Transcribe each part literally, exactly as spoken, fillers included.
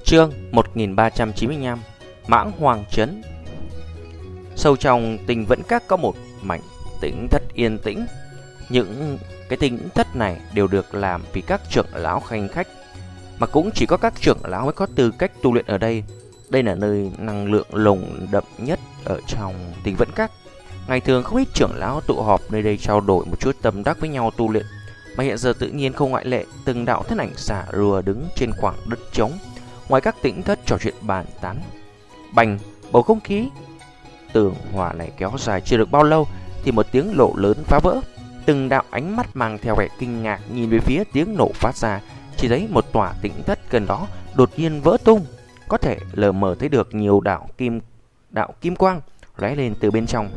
Chương một nghìn ba trăm chín mươi lăm. Mãng Hoàng Trấn. Sâu trong Tinh Vẫn Các có một mảnh tĩnh thất yên tĩnh. Những cái tĩnh thất này đều được làm vì các trưởng lão khanh khách, mà cũng chỉ có các trưởng lão mới có tư cách tu luyện ở đây. Đây là nơi năng lượng lồng đậm nhất ở trong Tinh Vẫn Các. Ngày thường không ít trưởng lão tụ họp nơi đây trao đổi một chút tâm đắc với nhau tu luyện, mà hiện giờ tự nhiên không ngoại lệ. Từng đạo thân ảnh xả rùa đứng trên khoảng đất trống ngoài các tĩnh thất trò chuyện bàn tán. Bành, bầu không khí tường hòa này kéo dài chưa được bao lâu thì một tiếng nổ lớn phá vỡ. Từng đạo ánh mắt mang theo vẻ kinh ngạc nhìn về phía tiếng nổ phát ra, chỉ thấy một tòa tĩnh thất gần đó đột nhiên vỡ tung, có thể lờ mờ thấy được nhiều đạo kim đạo kim quang lóe lên từ bên trong.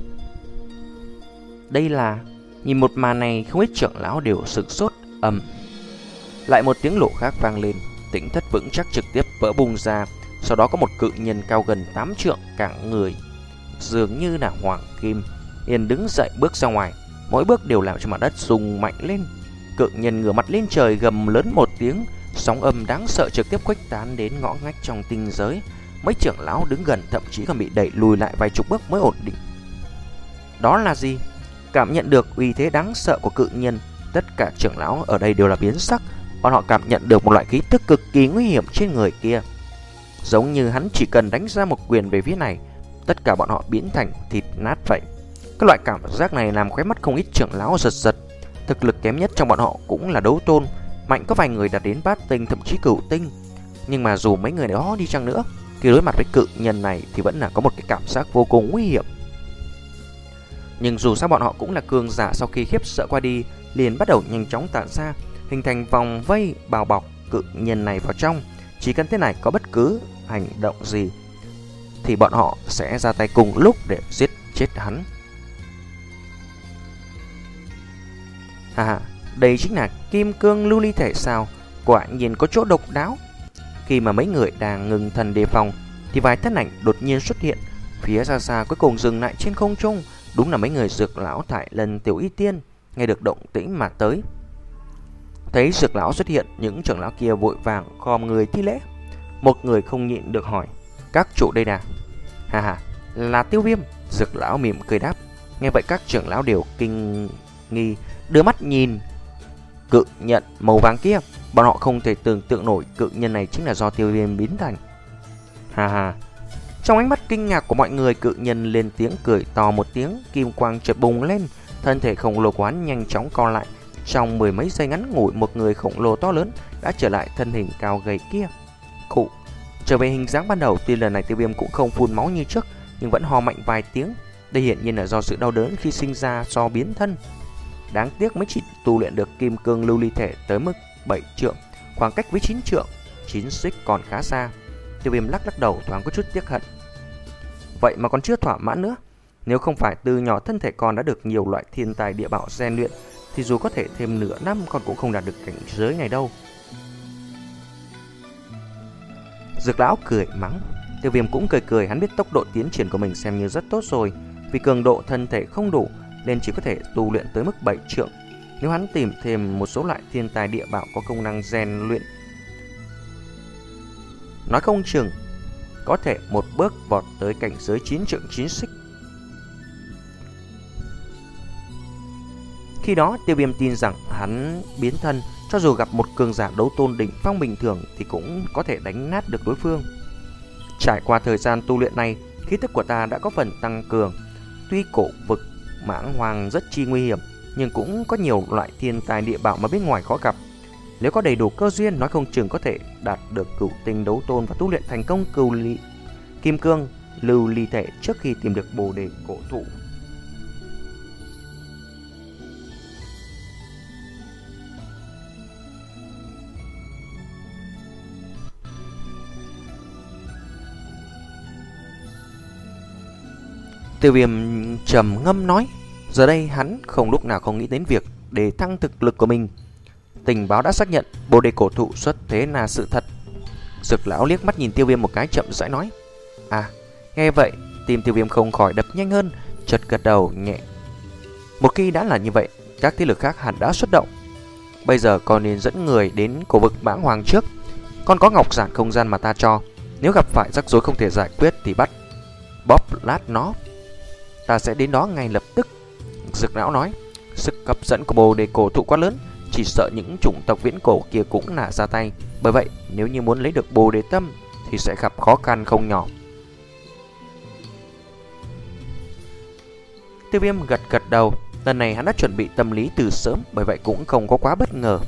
Đây là... Nhìn một màn này, không ít trưởng lão đều sửng sốt. Ầm, lại một tiếng nổ khác vang lên, tĩnh thất vững chắc trực tiếp vỡ bung ra. Sau đó có một cự nhân cao gần tám trượng, cả người dường như là hoàng kim, liền đứng dậy bước ra ngoài. Mỗi bước đều làm cho mặt đất rung mạnh lên. Cự nhân ngửa mặt lên trời gầm lớn một tiếng, sóng âm đáng sợ trực tiếp khuếch tán đến ngõ ngách trong tinh giới. Mấy trưởng lão đứng gần thậm chí còn bị đẩy lùi lại vài chục bước mới ổn định. Đó là gì? Cảm nhận được uy thế đáng sợ của cự nhân, tất cả trưởng lão ở đây đều là biến sắc. Bọn họ cảm nhận được một loại khí tức cực kỳ nguy hiểm trên người kia, giống như hắn chỉ cần đánh ra một quyền về phía này, tất cả bọn họ biến thành thịt nát vậy. Cái loại cảm giác này làm khóe mắt không ít trưởng lão giật giật. Thực lực kém nhất trong bọn họ cũng là đấu tôn, mạnh có vài người đạt đến bát tinh, thậm chí cửu tinh. Nhưng mà dù mấy người đó đi chăng nữa, thì đối mặt với cự nhân này thì vẫn là có một cái cảm giác vô cùng nguy hiểm. Nhưng dù sao bọn họ cũng là cường giả, sau khi khiếp sợ qua đi liền bắt đầu nhanh chóng tản ra, hình thành vòng vây bao bọc cự nhân này vào trong. Chỉ cần thế này có bất cứ hành động gì thì bọn họ sẽ ra tay cùng lúc để giết chết hắn. À, đây chính là kim cương lưu ly thể sao? Quả nhiên có chỗ độc đáo. Khi mà mấy người đang ngừng thần đề phòng thì vài thân ảnh đột nhiên xuất hiện phía xa xa, cuối cùng dừng lại trên không trung. Đúng là mấy người Dược lão Thải Lân, Tiểu Y Tiên. Nghe được động tĩnh mà tới. Thấy Dược lão xuất hiện, những trưởng lão kia vội vàng khom người thi lễ. Một người không nhịn được hỏi: các chủ đây nè? Hà hà, là Tiêu Viêm. Dược lão mỉm cười đáp. Nghe vậy các trưởng lão đều kinh nghi, đưa mắt nhìn cự nhân màu vàng kia. Bọn họ không thể tưởng tượng nổi cự nhân này chính là do Tiêu Viêm biến thành. Hà hà. Trong ánh mắt kinh ngạc của mọi người, cự nhân lên tiếng cười to một tiếng, kim quang chợt bùng lên, thân thể khổng lồ của hắn nhanh chóng co lại. Trong mười mấy giây ngắn ngủi, một người khổng lồ to lớn đã trở lại thân hình cao gầy kia. Khụ, trở về hình dáng ban đầu. Tuy lần này Tiêu Viêm cũng không phun máu như trước, nhưng vẫn ho mạnh vài tiếng. Đây hiển nhiên là do sự đau đớn khi sinh ra do biến thân. Đáng tiếc mới chỉ tu luyện được kim cương lưu ly thể tới mức bảy trượng, khoảng cách với chín trượng, chín xích còn khá xa. Tiêu Viêm lắc lắc đầu, thoáng có chút tiếc hận. Vậy mà còn chưa thỏa mãn nữa. Nếu không phải từ nhỏ thân thể con đã được nhiều loại thiên tài địa bảo rèn luyện, thì dù có thể thêm nửa năm con cũng không đạt được cảnh giới này đâu. Dược lão cười mắng. Tiêu Viêm cũng cười cười, hắn biết tốc độ tiến triển của mình xem như rất tốt rồi. Vì cường độ thân thể không đủ nên chỉ có thể tu luyện tới mức bảy trượng. Nếu hắn tìm thêm một số loại thiên tài địa bảo có công năng rèn luyện, nói không chừng có thể một bước vọt tới cảnh giới chín trượng chín xích. Khi đó Tiêu Viêm tin rằng hắn biến thân, cho dù gặp một cường giả đấu tôn đỉnh phong bình thường thì cũng có thể đánh nát được đối phương. Trải qua thời gian tu luyện này, khí tức của ta đã có phần tăng cường. Tuy cổ vực Mãng Hoàng rất chi nguy hiểm, nhưng cũng có nhiều loại thiên tài địa bảo mà bên ngoài khó gặp. Nếu có đầy đủ cơ duyên, nói không chừng có thể đạt được cửu tinh đấu tôn và tu luyện thành công cửu ly kim cương lưu ly thể trước khi tìm được bồ đề cổ thụ. Tiêu Viêm trầm ngâm nói. Giờ đây hắn không lúc nào không nghĩ đến việc để thăng thực lực của mình. Tình báo đã xác nhận bồ đề cổ thụ xuất thế là sự thật. Dược lão liếc mắt nhìn Tiêu Viêm một cái, chậm rãi nói. À, nghe vậy tim Tiêu Viêm không khỏi đập nhanh hơn, chợt gật đầu nhẹ. Một khi đã là như vậy, các thế lực khác hẳn đã xuất động. Bây giờ còn nên dẫn người đến cổ vực Mãng Hoàng trước. Còn có ngọc giản không gian mà ta cho, nếu gặp phải rắc rối không thể giải quyết thì bắt bóp lát nó. Ta sẽ đến đó ngay lập tức. Dực lão nói. Sức hấp dẫn của bồ đề cổ thụ quá lớn, chỉ sợ những chủng tộc viễn cổ kia cũng nả ra tay. Bởi vậy nếu như muốn lấy được bồ đề tâm thì sẽ gặp khó khăn không nhỏ. Tiêu Viêm gật gật đầu. Lần này hắn đã chuẩn bị tâm lý từ sớm, bởi vậy cũng không có quá bất ngờ.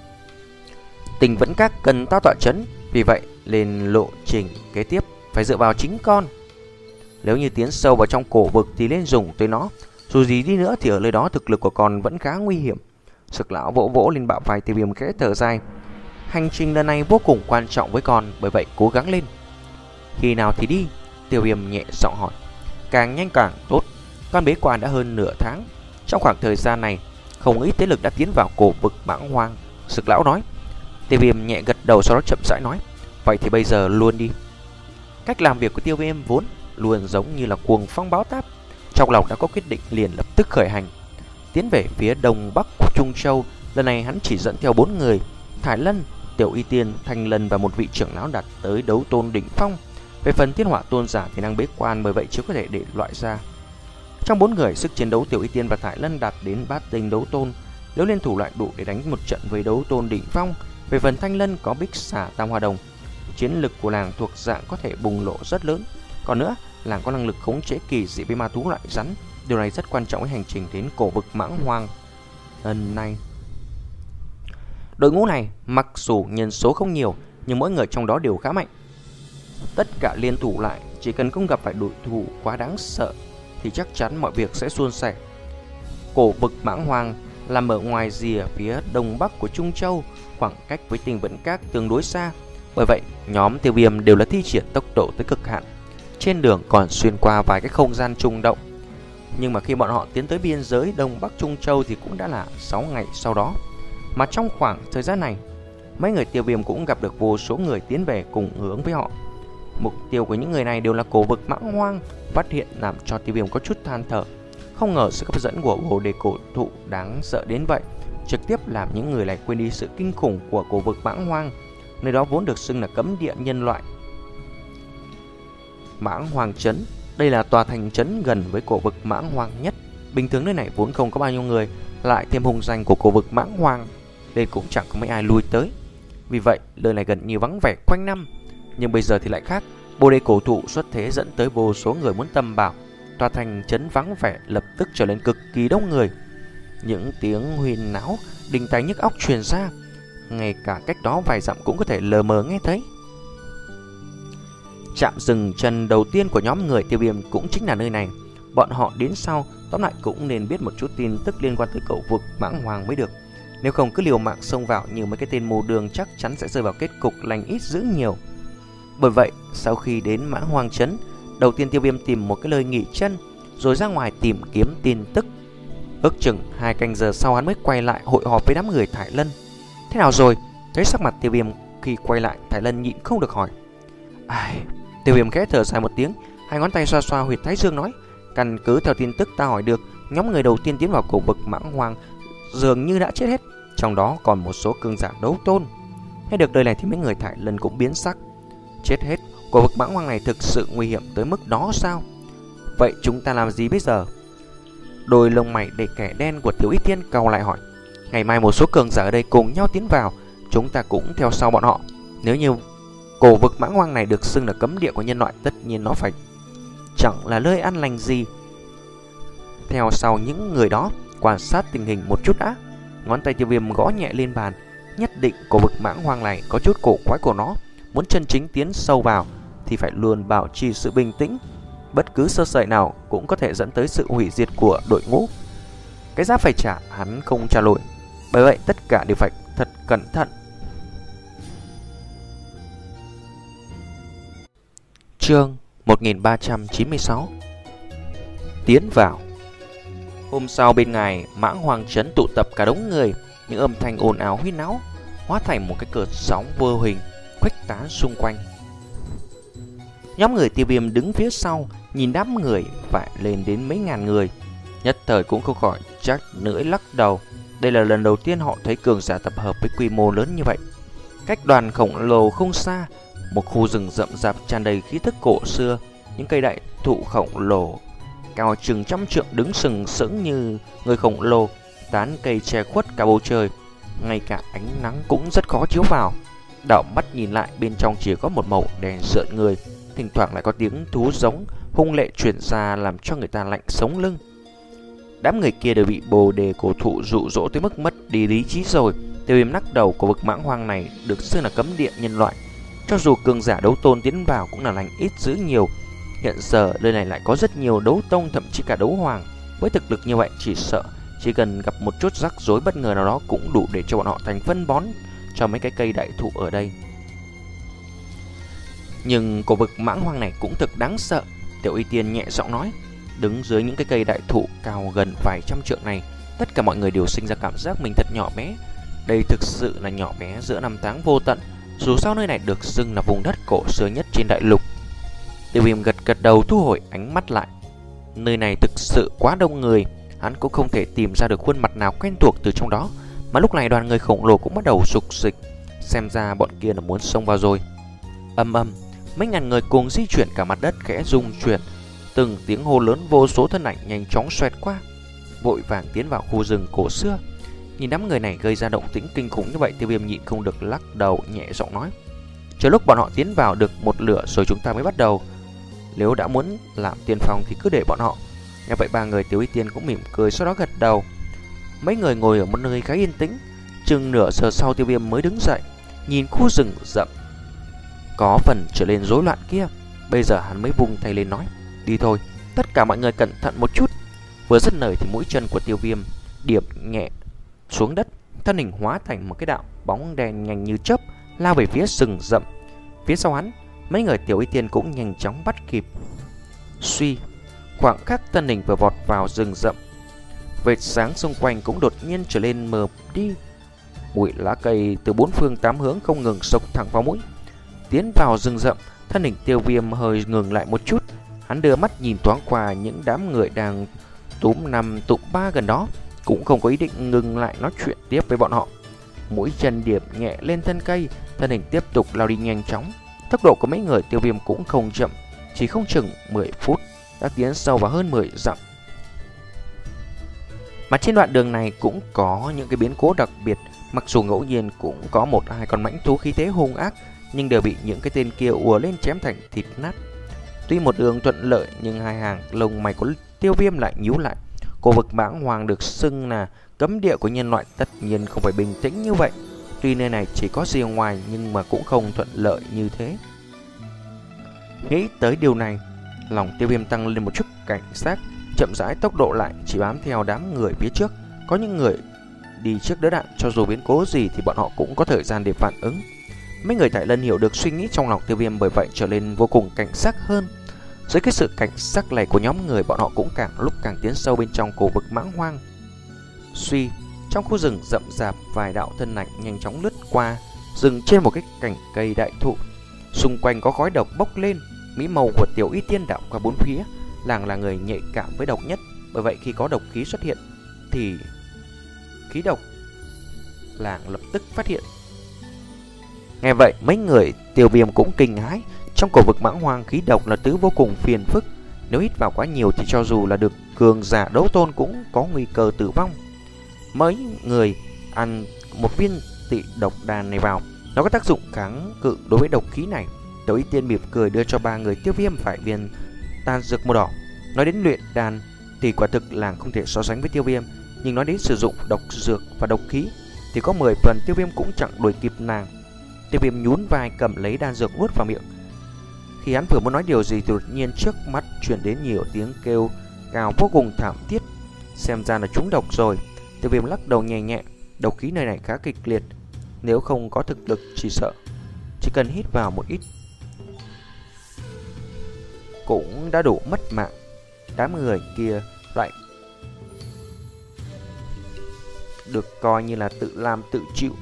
Tình vẫn các cần tao tọa chấn, vì vậy lên lộ trình kế tiếp phải dựa vào chính con. Nếu như tiến sâu vào trong cổ vực thì nên dùng tới nó. Dù gì đi nữa thì ở nơi đó thực lực của con vẫn khá nguy hiểm. Sực lão vỗ vỗ lên bạo vai Tiêu Viêm khẽ thở dài. Hành trình lần này vô cùng quan trọng với con, bởi vậy cố gắng lên. Khi nào thì đi? Tiêu Viêm nhẹ giọng hỏi. Càng nhanh càng tốt. Con bế quan đã hơn nửa tháng. Trong khoảng thời gian này, không ít thế lực đã tiến vào cổ vực Mãng Hoang. Sực lão nói. Tiêu Viêm nhẹ gật đầu, sau đó chậm rãi nói. Vậy thì bây giờ luôn đi. Cách làm việc của Tiêu Viêm vốn luôn giống như là cuồng phong báo táp. Trong lòng đã có quyết định liền lập tức khởi hành, tiến về phía đông bắc của Trung Châu. Lần này hắn chỉ dẫn theo bốn người: Thải Lân, Tiểu Y Tiên, Thanh Lân và một vị trưởng lão đạt tới đấu tôn đỉnh phong. Về phần Thiên Hỏa tôn giả thì đang bế quan, bởi vậy chưa có thể để loại ra. Trong bốn người, sức chiến đấu Tiểu Y Tiên và Thải Lân đạt đến bát tinh đấu tôn, nếu liên thủ lại đủ để đánh một trận với đấu tôn đỉnh phong. Về phần Thanh Lân có Bích Xà Tam Hoa Đồng, chiến lực của nàng thuộc dạng có thể bùng nổ rất lớn. Còn nữa, nàng có năng lực khống chế kỳ dị với ma thú loại rắn. Điều này rất quan trọng với hành trình đến cổ vực Mãng Hoang lần này. Đội ngũ này mặc dù nhân số không nhiều, nhưng mỗi người trong đó đều khá mạnh. Tất cả liên thủ lại, chỉ cần không gặp phải đối thủ quá đáng sợ thì chắc chắn mọi việc sẽ suôn sẻ. Cổ vực Mãng Hoang nằm ở ngoài rìa phía đông bắc của Trung Châu, khoảng cách với Tinh Vẫn Các tương đối xa. Bởi vậy, nhóm Tiêu Viêm đều là thi triển tốc độ tới cực hạn. Trên đường còn xuyên qua vài cái không gian trùng động. Nhưng mà khi bọn họ tiến tới biên giới đông bắc Trung Châu thì cũng đã là sáu ngày sau đó. Mà trong khoảng thời gian này, mấy người Tiêu Viêm cũng gặp được vô số người tiến về cùng hướng với họ. Mục tiêu của những người này đều là cổ vực Mãng Hoang. Phát hiện làm cho Tiêu Viêm có chút than thở. Không ngờ sự hấp dẫn của bồ đề cổ thụ đáng sợ đến vậy, trực tiếp làm những người này quên đi sự kinh khủng của cổ vực Mãng Hoang. Nơi đó vốn được xưng là cấm địa nhân loại. Mãng Hoang Trấn, đây là tòa thành trấn gần với cổ vực Mãng Hoang nhất. Bình thường nơi này vốn không có bao nhiêu người, lại thêm hung danh của cổ vực Mãng Hoang nên cũng chẳng có mấy ai lui tới. Vì vậy nơi này gần như vắng vẻ quanh năm. Nhưng bây giờ thì lại khác. Bồ đề cổ thụ xuất thế dẫn tới vô số người muốn tầm bảo. Tòa thành trấn vắng vẻ lập tức trở nên cực kỳ đông người. Những tiếng huyên náo đình tai nhức óc truyền ra, ngay cả cách đó vài dặm cũng có thể lờ mờ nghe thấy. Trạm dừng chân đầu tiên của nhóm người Tiêu Viêm cũng chính là nơi này. Bọn họ đến sau, tóm lại cũng nên biết một chút tin tức liên quan tới cổ vực Mãng Hoang mới được. Nếu không cứ liều mạng xông vào như mấy cái tên mù đường, chắc chắn sẽ rơi vào kết cục lành ít dữ nhiều. Bởi vậy, sau khi đến Mãng Hoang Trấn, đầu tiên Tiêu Viêm tìm một cái nơi nghỉ chân, rồi ra ngoài tìm kiếm tin tức. Ước chừng hai canh giờ sau hắn mới quay lại hội họp với đám người Thải Lân. Thế nào rồi? Thấy sắc mặt Tiêu Viêm khi quay lại, Thải Lân nhịn không được hỏi. Ai... Tiêu Viêm khẽ thở dài một tiếng, hai ngón tay xoa xoa huyệt thái dương nói. Căn cứ theo tin tức ta hỏi được, nhóm người đầu tiên tiến vào cổ vực Mãng Hoang dường như đã chết hết, trong đó còn một số cường giả đấu tôn. Nghe được lời này thì mấy người Thải Lân cũng biến sắc. Chết hết? Cổ vực Mãng Hoang này thực sự nguy hiểm tới mức đó sao? Vậy chúng ta làm gì bây giờ? Đôi lông mày đầy kẻ đen của Tiểu Y Tiên cau lại hỏi. Ngày mai một số cường giả ở đây cùng nhau tiến vào, chúng ta cũng theo sau bọn họ. Nếu như cổ vực Mãng Hoang này được xưng là cấm địa của nhân loại, tất nhiên nó phải chẳng là nơi an lành gì. Theo sau những người đó, quan sát tình hình một chút đã. Ngón tay Tiêu Viêm gõ nhẹ lên bàn. Nhất định cổ vực Mãng Hoang này có chút cổ quái của nó. Muốn chân chính tiến sâu vào thì phải luôn bảo trì sự bình tĩnh. Bất cứ sơ sẩy nào cũng có thể dẫn tới sự hủy diệt của đội ngũ. Cái giá phải trả hắn không trả nổi. Bởi vậy tất cả đều phải thật cẩn thận. Chương một nghìn ba trăm chín mươi sáu. Tiến vào. Hôm sau bên ngoài Mãng Hoang Trấn tụ tập cả đống người. Những âm thanh ồn ào huyên náo hóa thành một cái cơn sóng vô hình khuếch tán xung quanh. Nhóm người Tiêu Viêm đứng phía sau, nhìn đám người phải lên đến mấy ngàn người, nhất thời cũng không khỏi chắc nưỡi lắc đầu. Đây là lần đầu tiên họ thấy cường giả tập hợp với quy mô lớn như vậy. Cách đoàn khổng lồ không xa, một khu rừng rậm rạp tràn đầy khí tức cổ xưa. Những cây đại thụ khổng lồ cao chừng trăm trượng đứng sừng sững như người khổng lồ, tán cây che khuất cả bầu trời, ngay cả ánh nắng cũng rất khó chiếu vào. Đảo mắt nhìn lại, bên trong chỉ có một màu đen rợn người, thỉnh thoảng lại có tiếng thú giống hung lệ truyền ra làm cho người ta lạnh sống lưng. Đám người kia đều bị bồ đề cổ thụ dụ dỗ tới mức mất đi lý trí rồi. Tiêu Viêm nắc đầu của vực mãng hoang này được xưng là cấm địa nhân loại. Cho dù cường giả đấu tôn tiến vào cũng là lành ít dữ nhiều. Hiện giờ nơi này lại có rất nhiều đấu tông, thậm chí cả đấu hoàng. Với thực lực như vậy, chỉ sợ chỉ cần gặp một chút rắc rối bất ngờ nào đó cũng đủ để cho bọn họ thành phân bón cho mấy cái cây đại thụ ở đây. Nhưng cổ vực mãng hoang này cũng thực đáng sợ. Tiểu Y Tiên nhẹ giọng nói. Đứng dưới những cái cây đại thụ cao gần vài trăm trượng này, tất cả mọi người đều sinh ra cảm giác mình thật nhỏ bé. Đây thực sự là nhỏ bé giữa năm tháng vô tận. Dù sao nơi này được xưng là vùng đất cổ xưa nhất trên đại lục. Tiêu Viêm gật gật đầu, thu hồi ánh mắt lại. Nơi này thực sự quá đông người, hắn cũng không thể tìm ra được khuôn mặt nào quen thuộc từ trong đó. Mà lúc này đoàn người khổng lồ cũng bắt đầu sục dịch. Xem ra bọn kia là muốn xông vào rồi. Âm âm, mấy ngàn người cùng di chuyển, cả mặt đất khẽ rung chuyển. Từng tiếng hô lớn, vô số thân ảnh nhanh chóng xoẹt qua, vội vàng tiến vào khu rừng cổ xưa. Nhìn đám người này gây ra động tĩnh kinh khủng như vậy, Tiêu Viêm nhịn không được lắc đầu nhẹ giọng nói. Chờ lúc bọn họ tiến vào được một lửa rồi chúng ta mới bắt đầu. Nếu đã muốn làm tiên phong thì cứ để bọn họ. Nghe vậy ba người Tiểu Y Tiên cũng mỉm cười, sau đó gật đầu. Mấy người ngồi ở một nơi khá yên tĩnh. Chừng nửa giờ sau, Tiêu Viêm mới đứng dậy, nhìn khu rừng rậm có phần trở lên rối loạn kia. Bây giờ hắn mới vung tay lên nói. Đi thôi, tất cả mọi người cẩn thận một chút. Vừa dứt lời thì mũi chân của Tiêu Viêm điểm nhẹ xuống đất, thân hình hóa thành một cái đạo bóng đen nhanh như chớp lao về phía rừng rậm. Phía sau hắn, mấy người Tiểu Y Tiên cũng nhanh chóng bắt kịp. Suy, khoảng khắc thân hình vừa vọt vào rừng rậm, vệt sáng xung quanh cũng đột nhiên trở lên mờ đi. Bụi lá cây từ bốn phương tám hướng không ngừng xộc thẳng vào mũi. Tiến vào rừng rậm, thân hình Tiêu Viêm hơi ngừng lại một chút. Hắn đưa mắt nhìn thoáng qua những đám người đang túm năm tụm ba gần đó, cũng không có ý định ngừng lại nói chuyện tiếp với bọn họ. Mũi chân điểm nhẹ lên thân cây, thân hình tiếp tục lao đi nhanh chóng. Tốc độ của mấy người Tiêu Viêm cũng không chậm, chỉ không chừng mười phút đã tiến sâu vào hơn mười dặm. Mà trên đoạn đường này cũng có những cái biến cố đặc biệt. Mặc dù ngẫu nhiên cũng có một hai con mãnh thú khí thế hung ác, nhưng đều bị những cái tên kia ùa lên chém thành thịt nát. Tuy một đường thuận lợi, nhưng hai hàng lông mày của Tiêu Viêm lại nhíu lại. Cổ vực mãng hoàng được xưng là cấm địa của nhân loại, tất nhiên không phải bình tĩnh như vậy. Tuy nơi này chỉ có rìa ngoài, nhưng mà cũng không thuận lợi như thế. Nghĩ tới điều này, lòng Tiêu Viêm tăng lên một chút cảnh giác, chậm rãi tốc độ lại, chỉ bám theo đám người phía trước. Có những người đi trước đỡ đạn, cho dù biến cố gì thì bọn họ cũng có thời gian để phản ứng. Mấy người Tại Lân hiểu được suy nghĩ trong lòng Tiêu Viêm, bởi vậy trở nên vô cùng cảnh giác hơn. Dưới cái sự cảnh giác này của nhóm người, bọn họ cũng càng lúc càng tiến sâu bên trong cổ vực mãng hoang. Suy, trong khu rừng rậm rạp, vài đạo thân ảnh nhanh chóng lướt qua, dừng trên một cái cành cây đại thụ. Xung quanh có khói độc bốc lên, mỹ màu của Tiểu Y Tiên đảo qua bốn phía. Làng là người nhạy cảm với độc nhất, bởi vậy khi có độc khí xuất hiện thì khí độc làng lập tức phát hiện. Nghe vậy, mấy người Tiêu Viêm cũng kinh hãi. Trong cổ vực mãng hoang, khí độc là thứ vô cùng phiền phức. Nếu hít vào quá nhiều thì cho dù là được cường giả đấu tôn cũng có nguy cơ tử vong. Mấy người ăn một viên tị độc đan này vào, nó có tác dụng kháng cự đối với độc khí này. Tiểu Y Tiên mỉm cười đưa cho ba người Tiêu Viêm vài viên đan dược màu đỏ. Nói đến luyện đan thì quả thực làng không thể so sánh với Tiêu Viêm, nhưng nói đến sử dụng độc dược và độc khí thì có mười phần Tiêu Viêm cũng chẳng đuổi kịp nàng. Tiêu Viêm nhún vai cầm lấy đan dược nuốt vào miệng. Khi hắn vừa muốn nói điều gì thì đột nhiên trước mắt truyền đến nhiều tiếng kêu gào vô cùng thảm thiết. Xem ra là trúng độc rồi. Tiêu Viêm lắc đầu nhẹ nhẹ. Độc khí nơi này khá kịch liệt, nếu không có thực lực chỉ sợ chỉ cần hít vào một ít cũng đã đủ mất mạng. Đám người kia lại được coi như là tự làm tự chịu.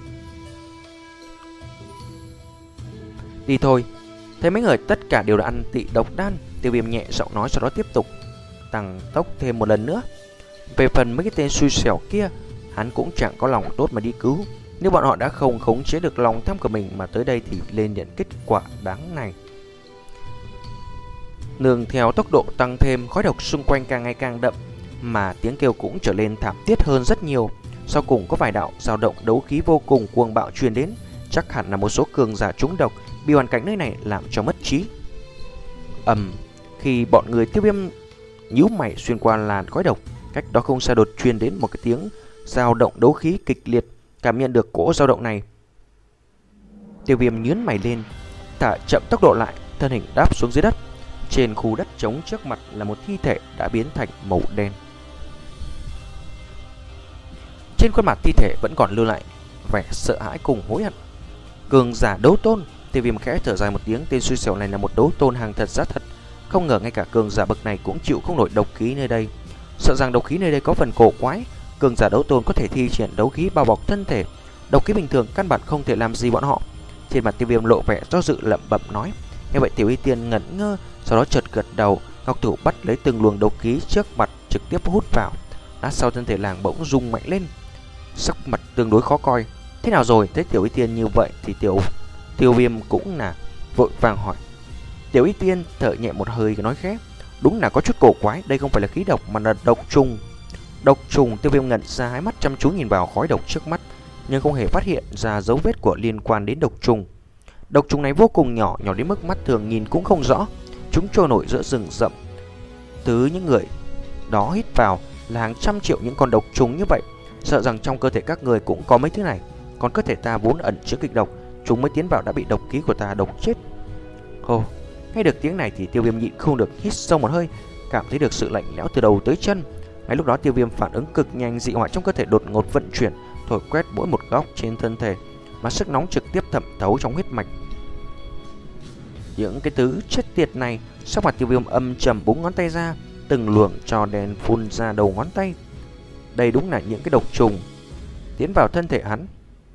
Đi thôi. Thấy mấy người tất cả đều đã ăn tị độc đan, Tiêu Viêm nhẹ giọng nói, sau đó tiếp tục tăng tốc thêm một lần nữa. Về phần mấy cái tên xui xẻo kia, hắn cũng chẳng có lòng tốt mà đi cứu. Nếu bọn họ đã không khống chế được lòng tham của mình mà tới đây thì lên nhận kết quả đáng này. Nương theo tốc độ tăng thêm, khói độc xung quanh càng ngày càng đậm, mà tiếng kêu cũng trở lên thảm thiết hơn rất nhiều. Sau cùng có vài đạo dao động đấu khí vô cùng cuồng bạo truyền đến, chắc hẳn là một số cường giả trúng độc bị hoàn cảnh nơi này làm cho mất trí. Ầm, khi bọn người Tiêu Viêm nhíu mày xuyên qua làn khói độc, cách đó không xa đột truyền đến một cái tiếng dao động đấu khí kịch liệt. Cảm nhận được cỗ dao động này, Tiêu Viêm nhướng mày lên, thả chậm tốc độ lại, thân hình đáp xuống dưới đất. Trên khu đất trống trước mặt là một thi thể đã biến thành màu đen. Trên khuôn mặt thi thể vẫn còn lưu lại vẻ sợ hãi cùng hối hận. Cường giả đấu tôn. Tiêu Viêm khẽ thở dài một tiếng, tên xui xẻo này là một đấu tôn hàng thật giá thật. Không ngờ ngay cả cường giả bậc này cũng chịu không nổi độc khí nơi đây. Sợ rằng độc khí nơi đây có phần cổ quái. Cường giả đấu tôn có thể thi triển đấu khí bao bọc thân thể, độc khí bình thường căn bản không thể làm gì bọn họ. Trên mặt Tiêu Viêm lộ vẻ do dự lẩm bẩm nói. Nghe vậy Tiểu Y Tiên ngẩn ngơ, sau đó chợt gật đầu. Ngọc thủ bắt lấy từng luồng độc khí trước mặt trực tiếp hút vào. Lát sau thân thể làng bỗng rung mạnh lên, sắc mặt tương đối khó coi. Thế nào rồi? Thấy Tiểu Y Tiên như vậy thì Tiểu Tiêu Viêm cũng là vội vàng hỏi. Tiểu Y Tiên thở nhẹ một hơi nói khẽ. Đúng là có chút cổ quái, đây không phải là khí độc mà là độc trùng. Độc trùng. Tiêu Viêm ngẩn ra, hai mắt chăm chú nhìn vào khói độc trước mắt, nhưng không hề phát hiện ra dấu vết của liên quan đến độc trùng. Độc trùng này vô cùng nhỏ, nhỏ đến mức mắt thường nhìn cũng không rõ. Chúng trôi nổi giữa rừng rậm. Từ những người đó hít vào là hàng trăm triệu những con độc trùng như vậy. Sợ rằng trong cơ thể các người cũng có mấy thứ này. Còn cơ thể ta vốn ẩn chứa kịch độc, chúng mới tiến vào đã bị độc khí của ta độc chết. Ồ, nghe được tiếng này thì Tiêu Viêm nhịn không được hít sâu một hơi, cảm thấy được sự lạnh lẽo từ đầu tới chân. Ngay lúc đó Tiêu Viêm phản ứng cực nhanh, dị hỏa trong cơ thể đột ngột vận chuyển, thổi quét mỗi một góc trên thân thể, mà sức nóng trực tiếp thẩm thấu trong huyết mạch. Những cái thứ chết tiệt này. Sắc mặt Tiêu Viêm âm trầm, búng ngón tay ra, từng luồng trò đèn phun ra đầu ngón tay. Đây đúng là những cái độc trùng tiến vào thân thể hắn.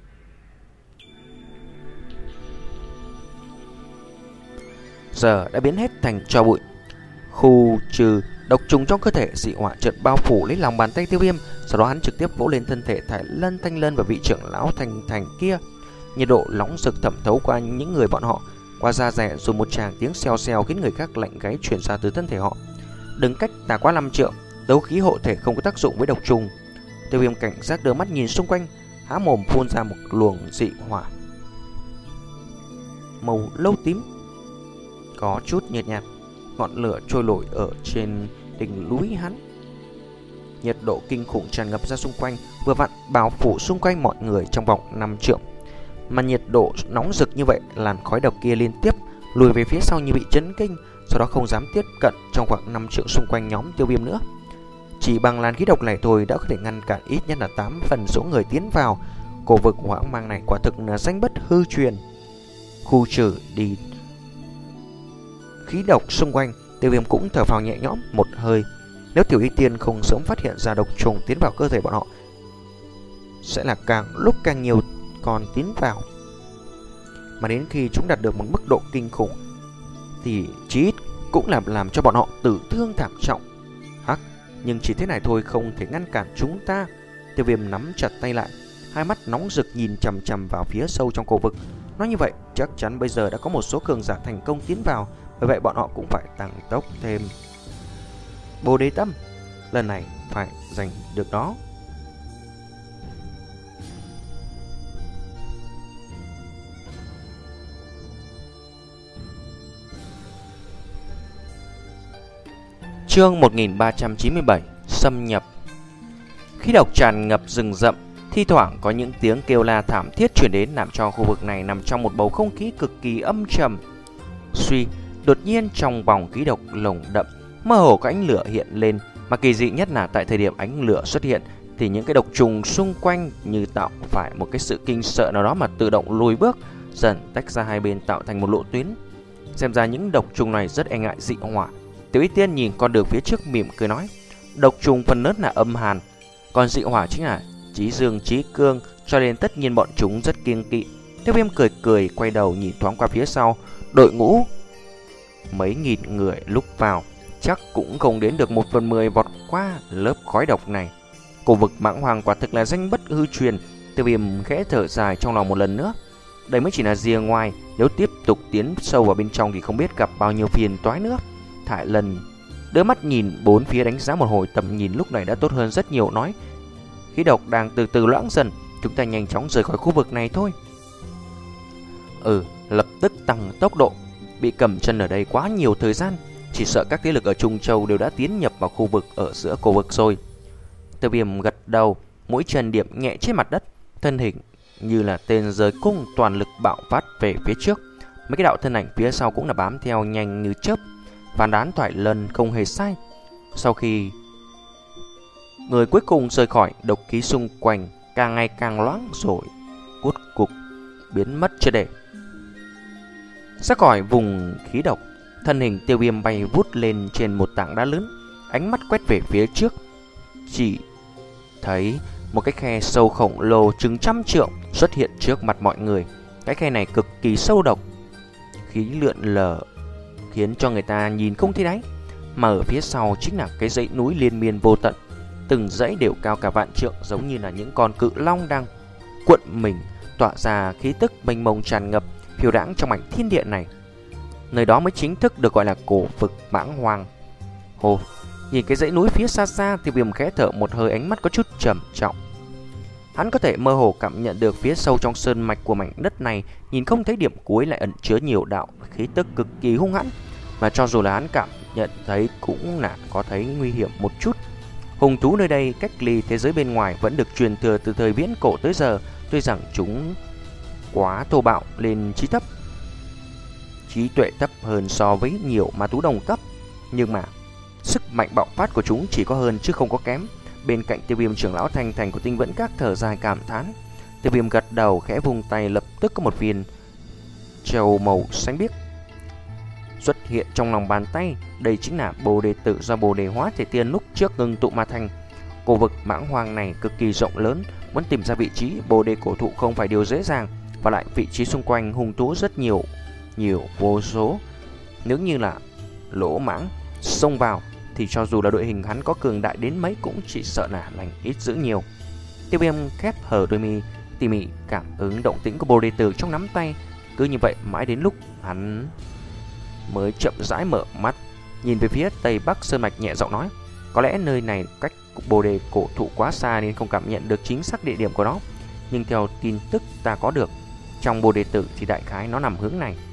Giờ đã biến hết thành tro bụi. Khu trừ độc trùng trong cơ thể, dị hỏa chợt bao phủ lấy lòng bàn tay Tiêu Viêm. Sau đó hắn trực tiếp vỗ lên thân thể Thải Lân, Thanh Lân và vị trưởng lão Thành Thành kia. Nhiệt độ nóng rực thẩm thấu qua những người bọn họ, qua da dẻ, rồi một tràng tiếng xèo xèo khiến người khác lạnh gáy truyền ra từ thân thể họ. Đừng cách ta quá năm trượng, đấu khí hộ thể không có tác dụng với độc trùng. Tiêu Viêm cảnh giác đưa mắt nhìn xung quanh, há mồm phun ra một luồng dị hỏa màu lâu tím, có chút nhợt nhạt. Ngọn lửa trôi nổi ở trên đỉnh núi hắn. Nhiệt độ kinh khủng tràn ngập ra xung quanh, vừa vặn bao phủ xung quanh mọi người trong vòng năm trượng. Mà nhiệt độ nóng rực như vậy, làn khói độc kia liên tiếp lùi về phía sau như bị chấn kinh, sau đó không dám tiếp cận trong khoảng năm trượng xung quanh nhóm Tiêu Viêm nữa. Chỉ bằng làn khí độc này thôi đã có thể ngăn cản ít nhất là tám phần số người tiến vào cổ vực hoang mang này. Quả thực là danh bất hư truyền. Khu trừ đi khí độc xung quanh, Tiêu Viêm cũng thở phào nhẹ nhõm một hơi. Nếu Tiểu Y Tiên không sớm phát hiện ra độc trùng tiến vào cơ thể bọn họ, sẽ là càng lúc càng nhiều con tiến vào, mà đến khi chúng đạt được một mức độ kinh khủng thì chí ít cũng là làm cho bọn họ tử thương thảm trọng. Hắc, nhưng chỉ thế này thôi không thể ngăn cản chúng ta. Tiêu Viêm nắm chặt tay lại, hai mắt nóng rực nhìn chằm chằm vào phía sâu trong cổ vực. Nói như vậy, chắc chắn bây giờ đã có một số cường giả thành công tiến vào, bởi vậy bọn họ cũng phải tăng tốc thêm. Bồ Đề Tâm, lần này phải giành được đó. Chương một nghìn ba trăm chín mươi bảy, xâm nhập. Khí độc tràn ngập rừng rậm, thi thoảng có những tiếng kêu la thảm thiết truyền đến, làm cho khu vực này nằm trong một bầu không khí cực kỳ âm trầm. Suy, đột nhiên trong vòng khí độc lồng đậm, mơ hồ có ánh lửa hiện lên, mà kỳ dị nhất là tại thời điểm ánh lửa xuất hiện thì những cái độc trùng xung quanh như tạo phải một cái sự kinh sợ nào đó mà tự động lùi bước, dần tách ra hai bên tạo thành một lộ tuyến. Xem ra những độc trùng này rất e ngại dị hỏa. Tiểu Y Tiên nhìn con đường phía trước mỉm cười nói, độc trùng phần lớn là âm hàn, còn dị hỏa chính là chí dương chí cương, cho nên tất nhiên bọn chúng rất kiêng kỵ. Tiêu Viêm cười cười quay đầu nhìn thoáng qua phía sau, đội ngũ mấy nghìn người lúc vào chắc cũng không đến được một phần mười vọt qua lớp khói độc này. Cổ vực Mãng Hoàng quả thực là danh bất hư truyền, Tiêu Viêm khẽ thở dài trong lòng một lần nữa. Đây mới chỉ là rìa ngoài, nếu tiếp tục tiến sâu vào bên trong thì không biết gặp bao nhiêu phiền toái nữa. Thải Lân đưa mắt nhìn bốn phía đánh giá một hồi, tầm nhìn lúc này đã tốt hơn rất nhiều, nói: khí độc đang từ từ loãng dần, chúng ta nhanh chóng rời khỏi khu vực này thôi. Ừ, lập tức tăng tốc độ. Bị cầm chân ở đây quá nhiều thời gian, chỉ sợ các thế lực ở Trung Châu đều đã tiến nhập vào khu vực ở giữa cổ vực rồi. Tiêu Viêm gật đầu, mũi chân điểm nhẹ trên mặt đất, thân hình như là tên rời cung toàn lực bạo phát về phía trước. Mấy cái đạo thân ảnh phía sau cũng là bám theo nhanh như chớp. Phán đoán Thoại Lân không hề sai. Sau khi người cuối cùng rời khỏi, độc khí xung quanh càng ngày càng loãng rồi cốt cục biến mất chưa để. Ra khỏi vùng khí độc, thân hình Tiêu Viêm bay vút lên trên một tảng đá lớn, ánh mắt quét về phía trước, chỉ thấy một cái khe sâu khổng lồ chừng trăm trượng xuất hiện trước mặt mọi người. Cái khe này cực kỳ sâu độc, khí lượn lờ khiến cho người ta nhìn không thấy đáy. Mà ở phía sau chính là cái dãy núi liên miên vô tận, từng dãy đều cao cả vạn trượng, giống như là những con cự long đang cuộn mình, tỏa ra khí tức mênh mông tràn ngập, phiêu đãng trong mảnh thiên địa này. Nơi đó mới chính thức được gọi là cổ vực Mãng Hoang. Hồ, nhìn cái dãy núi phía xa xa, Tiêu Viêm khẽ thở một hơi, ánh mắt có chút trầm trọng. Hắn có thể mơ hồ cảm nhận được phía sâu trong sơn mạch của mảnh đất này, nhìn không thấy điểm cuối lại ẩn chứa nhiều đạo khí tức cực kỳ hung hãn, mà cho dù là hắn cảm nhận thấy cũng là có thấy nguy hiểm một chút. Hung thú nơi đây cách ly thế giới bên ngoài vẫn được truyền thừa từ thời viễn cổ tới giờ, tuy rằng chúng quá thô bạo lên trí thấp, trí tuệ thấp hơn so với nhiều ma thú đồng cấp, nhưng mà sức mạnh bạo phát của chúng chỉ có hơn chứ không có kém. Bên cạnh Tiêu Viêm, trưởng lão Thanh Thành của Tinh Vẫn Các thở dài cảm thán. Tiêu Viêm gật đầu khẽ vung tay, lập tức có một viên châu màu xanh biếc xuất hiện trong lòng bàn tay. Đây chính là Bồ Đề Tử do Bồ Đề Hóa Thể Tiên lúc trước ngưng tụ mà thành. Cổ vực Mãng Hoang này cực kỳ rộng lớn, muốn tìm ra vị trí Bồ Đề cổ thụ không phải điều dễ dàng, và lại vị trí xung quanh hung thú rất nhiều, nhiều vô số. Nếu như là lỗ mãng xông vào thì cho dù là đội hình hắn có cường đại đến mấy cũng chỉ sợ là lành ít dữ nhiều. Tiêu Viêm khép hờ đôi mi, tỉ mỉ cảm ứng động tĩnh của Bồ Đề Tử trong nắm tay. Cứ như vậy mãi đến lúc hắn mới chậm rãi mở mắt, nhìn về phía tây bắc sơn mạch, nhẹ giọng nói: có lẽ nơi này cách Bồ Đề cổ thụ quá xa nên không cảm nhận được chính xác địa điểm của nó, nhưng theo tin tức ta có được, trong Bồ Đề Tử thì đại khái nó nằm hướng này.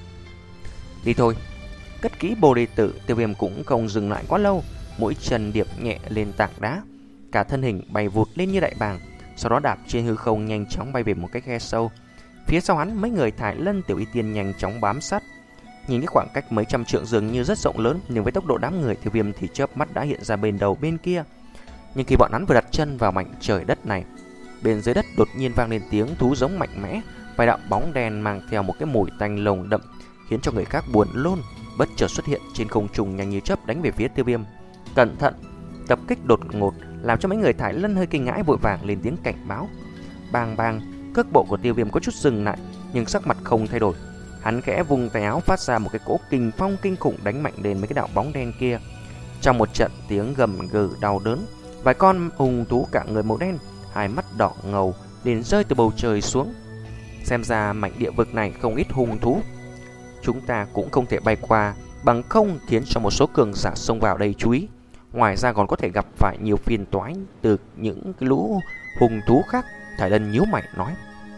Đi thôi. Cất kỹ Bồ Đề Tử, Tiêu Viêm cũng không dừng lại quá lâu, mũi chân điệp nhẹ lên tảng đá, cả thân hình bay vụt lên như đại bàng, sau đó đạp trên hư không nhanh chóng bay về một cái khe sâu. Phía sau hắn, mấy người Thải Lân, Tiểu Y Tiên nhanh chóng bám sát. Nhìn cái khoảng cách mấy trăm trượng dường như rất rộng lớn, nhưng với tốc độ đám người, Tiêu Viêm thì chớp mắt đã hiện ra bên đầu bên kia. Nhưng khi bọn hắn vừa đặt chân vào mảnh trời đất này, bên dưới đất đột nhiên vang lên tiếng thú giống mạnh mẽ, vài đạo bóng đen mang theo một cái mùi tanh lồng đậm khiến cho người khác buồn nôn, bất chợt xuất hiện trên không trung nhanh như chớp đánh về phía Tiêu Viêm. Cẩn thận! Tập kích đột ngột làm cho mấy người Thải Lân hơi kinh ngãi, vội vàng lên tiếng cảnh báo. Bang bang, cước bộ của Tiêu Viêm có chút dừng lại, nhưng sắc mặt không thay đổi. Hắn khẽ vung tay áo, phát ra một cái cỗ kình phong kinh khủng đánh mạnh lên mấy cái đạo bóng đen kia. Trong một trận tiếng gầm gừ đau đớn, vài con hung thú cả người màu đen, hai mắt đỏ ngầu liền rơi từ bầu trời xuống. Xem ra mảnh địa vực này không ít hung thú, chúng ta cũng không thể bay qua, bằng không khiến cho một số cường giả xông vào đây chú ý. Ngoài ra còn có thể gặp phải nhiều phiền toái từ những cái lũ hung thú khác. Thải Lân nhíu mày nói.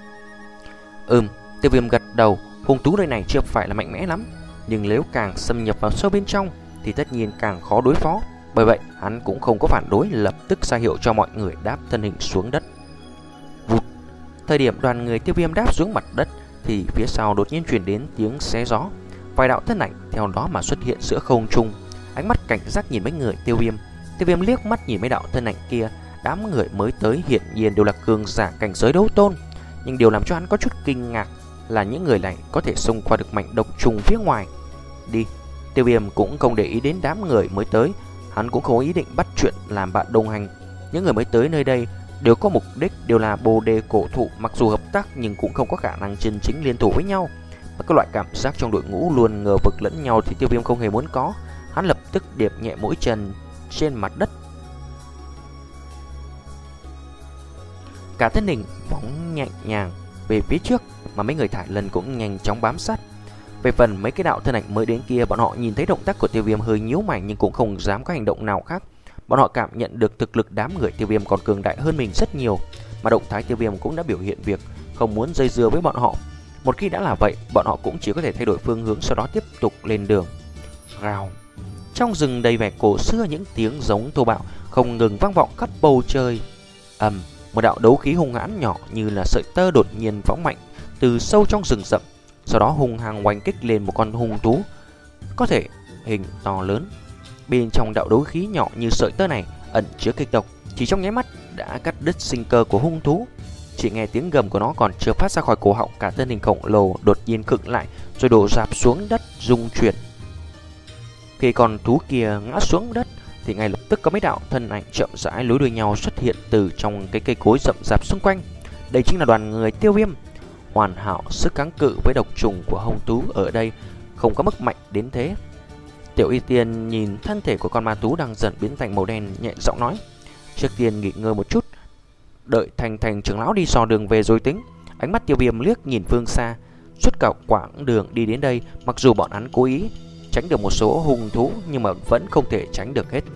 Ừm, Tiêu Viêm gật đầu. Hung thú nơi này chưa phải là mạnh mẽ lắm, nhưng nếu càng xâm nhập vào sâu bên trong thì tất nhiên càng khó đối phó. Bởi vậy hắn cũng không có phản đối, lập tức ra hiệu cho mọi người đáp thân hình xuống đất. Vụt. Thời điểm đoàn người Tiêu Viêm đáp xuống mặt đất thì phía sau đột nhiên truyền đến tiếng xé gió, vài đạo thân ảnh theo đó mà xuất hiện giữa không trung. Ánh mắt cảnh giác nhìn mấy người Tiêu Viêm. Tiêu Viêm liếc mắt nhìn mấy đạo thân ảnh kia. Đám người mới tới hiển nhiên đều là cường giả cảnh giới đấu tôn, nhưng điều làm cho hắn có chút kinh ngạc là những người này có thể xông qua được mảnh độc trùng phía ngoài. Đi. Tiêu Viêm cũng không để ý đến đám người mới tới, hắn cũng không có ý định bắt chuyện làm bạn đồng hành. Những người mới tới nơi đây đều có mục đích, đều là Bồ Đề cổ thụ, mặc dù hợp tác nhưng cũng không có khả năng chân chính liên thủ với nhau. Và các loại cảm giác trong đội ngũ luôn ngờ vực lẫn nhau thì Tiêu Viêm không hề muốn có. Hắn lập tức điệp nhẹ mũi chân trên mặt đất, Cả thân hình phóng nhẹ nhàng về phía trước, mà mấy người Thải Lân cũng nhanh chóng bám sát. Về phần mấy cái đạo thân ảnh mới đến kia, bọn họ nhìn thấy động tác của Tiêu Viêm hơi nhíu mày nhưng cũng không dám có hành động nào khác. Bọn họ cảm nhận được thực lực đám người Tiêu Viêm còn cường đại hơn mình rất nhiều, mà động thái Tiêu Viêm cũng đã biểu hiện việc không muốn dây dưa với bọn họ. Một khi đã là vậy, bọn họ cũng chỉ có thể thay đổi phương hướng, sau đó tiếp tục lên đường. Rào. Trong rừng đầy vẻ cổ xưa, những tiếng giống thô bạo không ngừng vang vọng khắp bầu trời. Ầm, một đạo đấu khí hung hãn nhỏ như là sợi tơ đột nhiên phóng mạnh từ sâu trong rừng rậm, sau đó hung hăng oanh kích lên một con hung thú có thể hình to lớn. Bên trong đạo đấu khí nhỏ như sợi tơ này ẩn chứa kịch độc, chỉ trong nháy mắt đã cắt đứt sinh cơ của hung thú. Chỉ nghe tiếng gầm của nó còn chưa phát ra khỏi cổ họng, cả thân hình khổng lồ đột nhiên khựng lại rồi đổ rạp xuống đất rung chuyển. Khi con thú kia ngã xuống đất thì ngay lập tức có mấy đạo thân ảnh chậm rãi nối đuôi nhau xuất hiện từ trong cái cây cối rậm rạp xung quanh. Đây chính là đoàn người Tiêu Viêm. Hoàn hảo sức kháng cự với độc trùng của hung thú ở đây không có mức mạnh đến thế. Tiểu Y Tiên nhìn thân thể của con ma thú đang dần biến thành màu đen, nhẹ giọng nói: "Trước tiên nghỉ ngơi một chút, đợi Thành Thành trưởng lão đi dò đường về rồi tính." Ánh mắt Tiêu Viêm liếc nhìn phương xa. Suốt cả quãng đường đi đến đây, mặc dù bọn hắn cố ý tránh được một số hung thú nhưng mà vẫn không thể tránh được hết.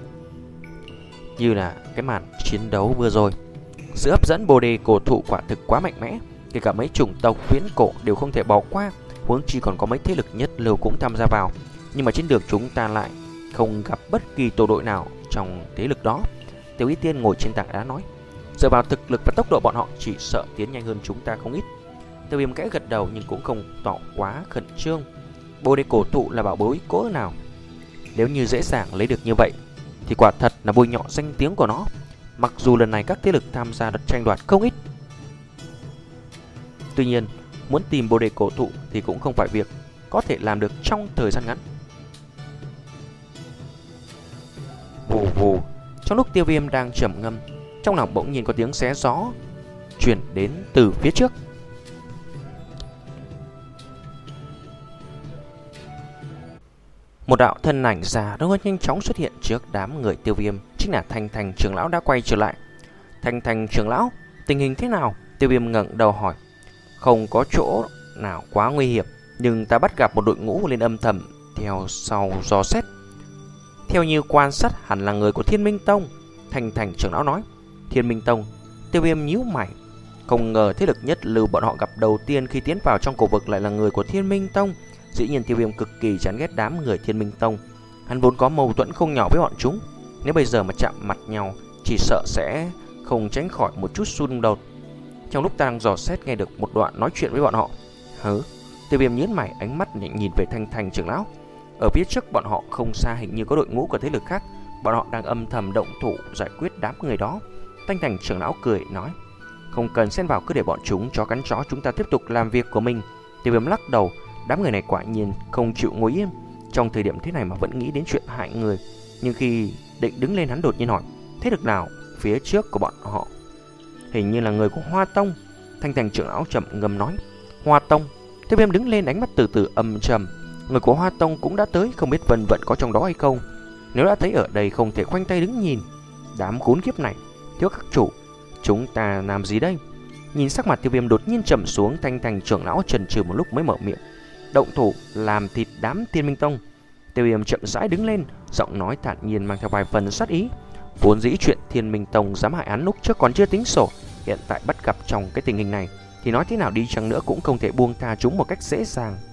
Như là cái màn chiến đấu vừa rồi, sự hấp dẫn bồ đề cổ thụ quả thực quá mạnh mẽ, kể cả mấy chủng tộc viễn cổ đều không thể bỏ qua, huống chi còn có mấy thế lực nhất lưu cũng tham gia vào. Nhưng mà trên đường chúng ta lại không gặp bất kỳ tổ đội nào trong thế lực đó. Tiểu Y Tiên ngồi trên tảng đá nói: "Dựa vào thực lực và tốc độ bọn họ chỉ sợ tiến nhanh hơn chúng ta không ít." Tiêu Viêm kẽ gật đầu nhưng cũng không tỏ quá khẩn trương. Bồ đề cổ thụ là bảo bối cỡ nào, nếu như dễ dàng lấy được như vậy thì quả thật là bôi nhọ danh tiếng của nó. Mặc dù lần này các thế lực tham gia đợt tranh đoạt không ít, tuy nhiên muốn tìm bồ đề cổ thụ thì cũng không phải việc có thể làm được trong thời gian ngắn. Vù vù. Trong lúc Tiêu Viêm đang trầm ngâm, trong lòng bỗng nhiên có tiếng xé gió truyền đến từ phía trước. Một đạo thân ảnh già đã nhanh chóng xuất hiện trước đám người Tiêu Viêm, chính là Thành Thành trưởng lão đã quay trở lại. "Thành Thành trưởng lão, tình hình thế nào?" Tiêu Viêm ngẩng đầu hỏi. "Không có chỗ nào quá nguy hiểm, nhưng ta bắt gặp một đội ngũ lên âm thầm theo sau dò xét. Theo như quan sát hẳn là người của Thiên Minh Tông." Thành Thành trưởng lão nói. "Thiên Minh Tông?" Tiêu Viêm nhíu mày. Không ngờ thế lực nhất lưu bọn họ gặp đầu tiên khi tiến vào trong cổ vực lại là người của Thiên Minh Tông. Dĩ nhiên Tiêu Viêm cực kỳ chán ghét đám người Thiên Minh Tông. Hắn vốn có mâu thuẫn không nhỏ với bọn chúng, nếu bây giờ mà chạm mặt nhau chỉ sợ sẽ không tránh khỏi một chút xung đột. Trong lúc ta đang dò xét nghe được một đoạn nói chuyện với bọn họ. Hứ. Tiêu Viêm nhướng mày, ánh mắt nhìn về Thành Thành trưởng lão. Ở phía trước bọn họ không xa hình như có đội ngũ của thế lực khác, bọn họ đang âm thầm động thủ giải quyết đám người đó. Thành Thành trưởng lão cười nói: "Không cần xen vào, cứ để bọn chúng chó cắn chó, chúng ta tiếp tục làm việc của mình." Tiêu Viêm lắc đầu. Đám người này quả nhiên không chịu ngồi yên, trong thời điểm thế này mà vẫn nghĩ đến chuyện hại người. Nhưng khi định đứng lên, hắn đột nhiên hỏi: "Thế lực nào phía trước của bọn họ?" "Hình như là người của Hoa Tông." Thành Thành trưởng lão chậm ngâm nói. "Hoa Tông?" Tiêu Viêm đứng lên, ánh mắt từ từ âm trầm. Người của Hoa Tông cũng đã tới, không biết Vân Vận có trong đó hay không. Nếu đã thấy ở đây không thể khoanh tay đứng nhìn. Đám khốn kiếp này, thiếu các chủ, chúng ta làm gì đây? Nhìn sắc mặt Tiêu Viêm đột nhiên trầm xuống, Thành Thành trưởng lão chần chừ một lúc mới mở miệng: "Động thủ làm thịt đám Thiên Minh Tông." Tiêu Viêm chậm rãi đứng lên, giọng nói thản nhiên mang theo vài phần sát ý. Vốn dĩ chuyện Thiên Minh Tông dám hại hắn lúc trước còn chưa tính sổ, hiện tại bắt gặp trong cái tình hình này thì nói thế nào đi chăng nữa cũng không thể buông tha chúng một cách dễ dàng.